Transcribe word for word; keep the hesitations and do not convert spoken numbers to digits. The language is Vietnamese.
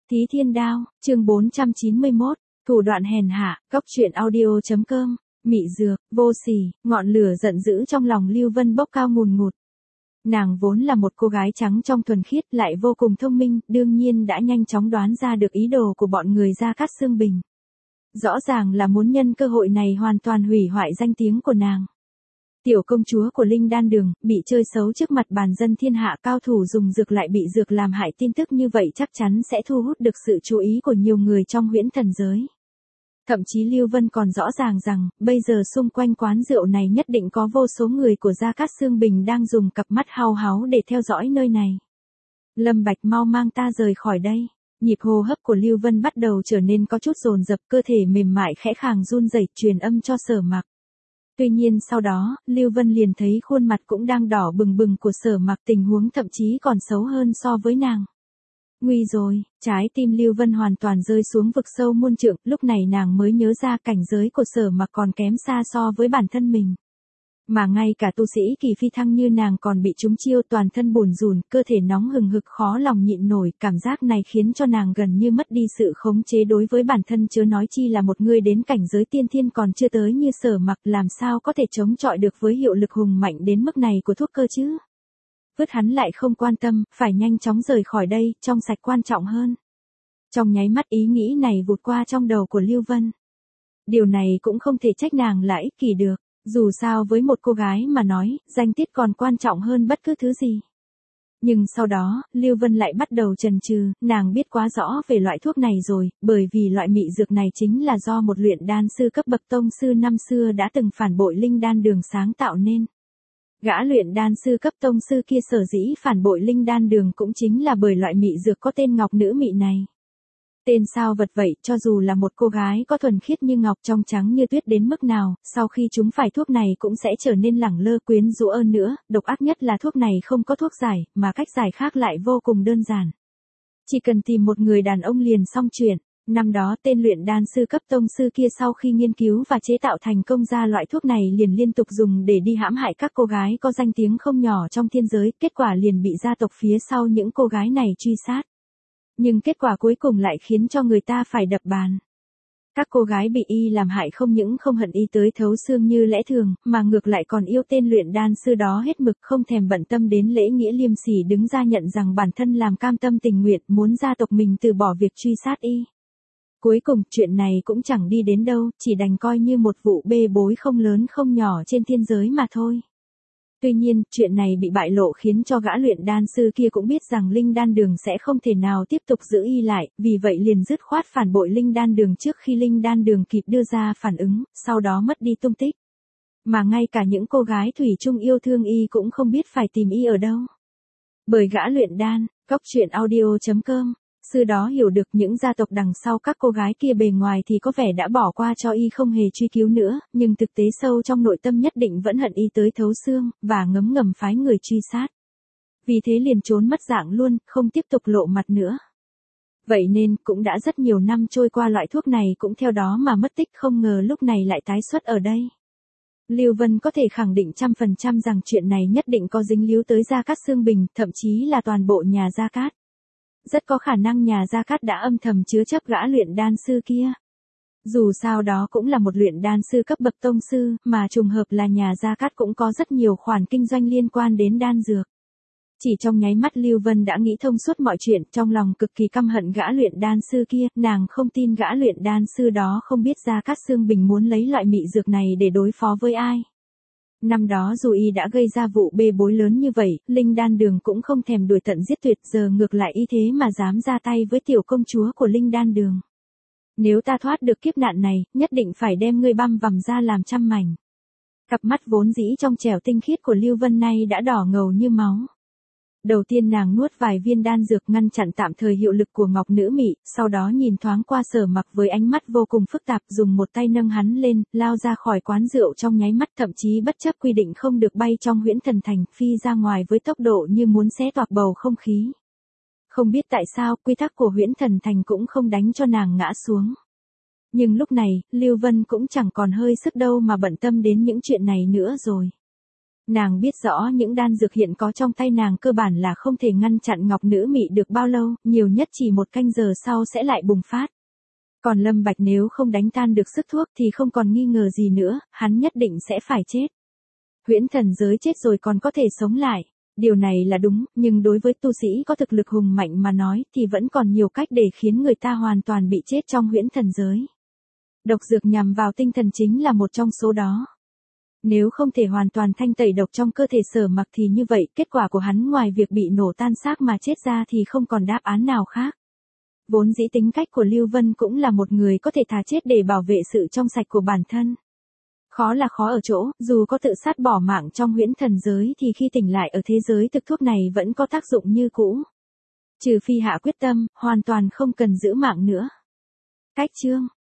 Thí Thiên Đao, chương bốn trăm chín mươi mốt, thủ đoạn hèn hạ, góc truyện audio chấm com, mị dược, vô sỉ, ngọn lửa giận dữ trong lòng Lưu Vân bốc cao ngùn ngụt. Nàng vốn là một cô gái trắng trong thuần khiết lại vô cùng thông minh, đương nhiên đã nhanh chóng đoán ra được ý đồ của bọn người Gia Cát Xương Bình. Rõ ràng là muốn nhân cơ hội này hoàn toàn hủy hoại danh tiếng của nàng. Tiểu công chúa của Linh Đan Đường, bị chơi xấu trước mặt bàn dân thiên hạ, cao thủ dùng dược lại bị dược làm hại, tin tức như vậy chắc chắn sẽ thu hút được sự chú ý của nhiều người trong huyễn thần giới. Thậm chí Lưu Vân còn rõ ràng rằng, bây giờ xung quanh quán rượu này nhất định có vô số người của Gia Cát Xương Bình đang dùng cặp mắt hao háo để theo dõi nơi này. Lâm Bạch, mau mang ta rời khỏi đây. Nhịp hô hấp của Lưu Vân bắt đầu trở nên có chút dồn dập, cơ thể mềm mại khẽ khàng run rẩy, truyền âm cho Sở Mặc. Tuy nhiên sau đó, Lưu Vân liền thấy khuôn mặt cũng đang đỏ bừng bừng của Sở Mặc, tình huống thậm chí còn xấu hơn so với nàng. Nguy rồi, trái tim Lưu Vân hoàn toàn rơi xuống vực sâu muôn trượng, lúc này nàng mới nhớ ra cảnh giới của Sở Mặc còn kém xa so với bản thân mình. Mà ngay cả tu sĩ kỳ phi thăng như nàng còn bị trúng chiêu, toàn thân bùn rùn, cơ thể nóng hừng hực khó lòng nhịn nổi, cảm giác này khiến cho nàng gần như mất đi sự khống chế đối với bản thân, chớ nói chi là một người đến cảnh giới tiên thiên còn chưa tới như Sở Mặc, làm sao có thể chống chọi được với hiệu lực hùng mạnh đến mức này của thuốc cơ chứ. Vứt hắn lại không quan tâm, phải nhanh chóng rời khỏi đây, trong sạch quan trọng hơn. Trong nháy mắt ý nghĩ này vụt qua trong đầu của Lưu Vân. Điều này cũng không thể trách nàng là ích kỷ được. Dù sao với một cô gái mà nói, danh tiết còn quan trọng hơn bất cứ thứ gì. Nhưng sau đó, Lưu Vân lại bắt đầu chần chừ, nàng biết quá rõ về loại thuốc này rồi, bởi vì loại mị dược này chính là do một luyện đan sư cấp bậc tông sư năm xưa đã từng phản bội Linh Đan Đường sáng tạo nên. Gã luyện đan sư cấp tông sư kia sở dĩ phản bội Linh Đan Đường cũng chính là bởi loại mị dược có tên Ngọc Nữ Mị này. Tên sao vật vậy, cho dù là một cô gái có thuần khiết như ngọc, trong trắng như tuyết đến mức nào, sau khi chúng phải thuốc này cũng sẽ trở nên lẳng lơ quyến rũ hơn nữa, độc ác nhất là thuốc này không có thuốc giải, mà cách giải khác lại vô cùng đơn giản. Chỉ cần tìm một người đàn ông liền xong chuyện. Năm đó tên luyện đan sư cấp tông sư kia sau khi nghiên cứu và chế tạo thành công ra loại thuốc này liền liên tục dùng để đi hãm hại các cô gái có danh tiếng không nhỏ trong thiên giới, kết quả liền bị gia tộc phía sau những cô gái này truy sát. Nhưng kết quả cuối cùng lại khiến cho người ta phải đập bàn. Các cô gái bị y làm hại không những không hận y tới thấu xương như lẽ thường, mà ngược lại còn yêu tên luyện đan sư đó hết mực, không thèm bận tâm đến lễ nghĩa liêm sỉ, đứng ra nhận rằng bản thân làm cam tâm tình nguyện, muốn gia tộc mình từ bỏ việc truy sát y. Cuối cùng, chuyện này cũng chẳng đi đến đâu, chỉ đành coi như một vụ bê bối không lớn không nhỏ trên thiên giới mà thôi. Tuy nhiên, chuyện này bị bại lộ khiến cho gã luyện đan sư kia cũng biết rằng Linh Đan Đường sẽ không thể nào tiếp tục giữ y lại, vì vậy liền dứt khoát phản bội Linh Đan Đường trước khi Linh Đan Đường kịp đưa ra phản ứng, sau đó mất đi tung tích. Mà ngay cả những cô gái thủy chung yêu thương y cũng không biết phải tìm y ở đâu. Bởi gã luyện đan, góc truyện audio chấm com, sư đó hiểu được những gia tộc đằng sau các cô gái kia bề ngoài thì có vẻ đã bỏ qua cho y không hề truy cứu nữa, nhưng thực tế sâu trong nội tâm nhất định vẫn hận y tới thấu xương, và ngấm ngầm phái người truy sát. Vì thế liền trốn mất dạng luôn, không tiếp tục lộ mặt nữa. Vậy nên, cũng đã rất nhiều năm trôi qua, loại thuốc này cũng theo đó mà mất tích, không ngờ lúc này lại tái xuất ở đây. Lưu Vân có thể khẳng định trăm phần trăm rằng chuyện này nhất định có dính líu tới Gia Cát Xương Bình, thậm chí là toàn bộ nhà Gia Cát. Rất có khả năng nhà Gia Cát đã âm thầm chứa chấp gã luyện đan sư kia. Dù sao đó cũng là một luyện đan sư cấp bậc tông sư, mà trùng hợp là nhà Gia Cát cũng có rất nhiều khoản kinh doanh liên quan đến đan dược. Chỉ trong nháy mắt Lưu Vân đã nghĩ thông suốt mọi chuyện, trong lòng cực kỳ căm hận gã luyện đan sư kia, nàng không tin gã luyện đan sư đó không biết Gia Cát Xương Bình muốn lấy loại mị dược này để đối phó với ai. Năm đó dù y đã gây ra vụ bê bối lớn như vậy, Linh Đan Đường cũng không thèm đuổi tận giết tuyệt, giờ ngược lại y thế mà dám ra tay với tiểu công chúa của Linh Đan Đường. Nếu ta thoát được kiếp nạn này, nhất định phải đem ngươi băm vằm ra làm trăm mảnh. Cặp mắt vốn dĩ trong trẻo tinh khiết của Lưu Vân nay đã đỏ ngầu như máu. Đầu tiên nàng nuốt vài viên đan dược ngăn chặn tạm thời hiệu lực của Ngọc Nữ Mị, sau đó nhìn thoáng qua Sở Mặc với ánh mắt vô cùng phức tạp, dùng một tay nâng hắn lên, lao ra khỏi quán rượu trong nháy mắt, thậm chí bất chấp quy định không được bay trong huyễn thần thành, phi ra ngoài với tốc độ như muốn xé toạc bầu không khí. Không biết tại sao, quy tắc của huyễn thần thành cũng không đánh cho nàng ngã xuống. Nhưng lúc này, Lưu Vân cũng chẳng còn hơi sức đâu mà bận tâm đến những chuyện này nữa rồi. Nàng biết rõ những đan dược hiện có trong tay nàng cơ bản là không thể ngăn chặn Ngọc Nữ Mị được bao lâu, nhiều nhất chỉ một canh giờ sau sẽ lại bùng phát. Còn Lâm Bạch nếu không đánh tan được sức thuốc thì không còn nghi ngờ gì nữa, hắn nhất định sẽ phải chết. Huyễn thần giới chết rồi còn có thể sống lại. Điều này là đúng, nhưng đối với tu sĩ có thực lực hùng mạnh mà nói thì vẫn còn nhiều cách để khiến người ta hoàn toàn bị chết trong huyễn thần giới. Độc dược nhằm vào tinh thần chính là một trong số đó. Nếu không thể hoàn toàn thanh tẩy độc trong cơ thể Sở Mặc thì như vậy kết quả của hắn ngoài việc bị nổ tan xác mà chết ra thì không còn đáp án nào khác. Vốn dĩ tính cách của Lưu Vân cũng là một người có thể thà chết để bảo vệ sự trong sạch của bản thân. Khó là khó ở chỗ, dù có tự sát bỏ mạng trong huyễn thần giới thì khi tỉnh lại ở thế giới thực thuốc này vẫn có tác dụng như cũ. Trừ phi hạ quyết tâm, hoàn toàn không cần giữ mạng nữa. Cách chương